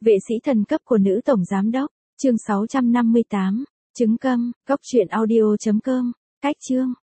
Vệ sĩ thần cấp của nữ tổng giám đốc, chương 658, trứng câm, cốc truyện audio.com, cách chương.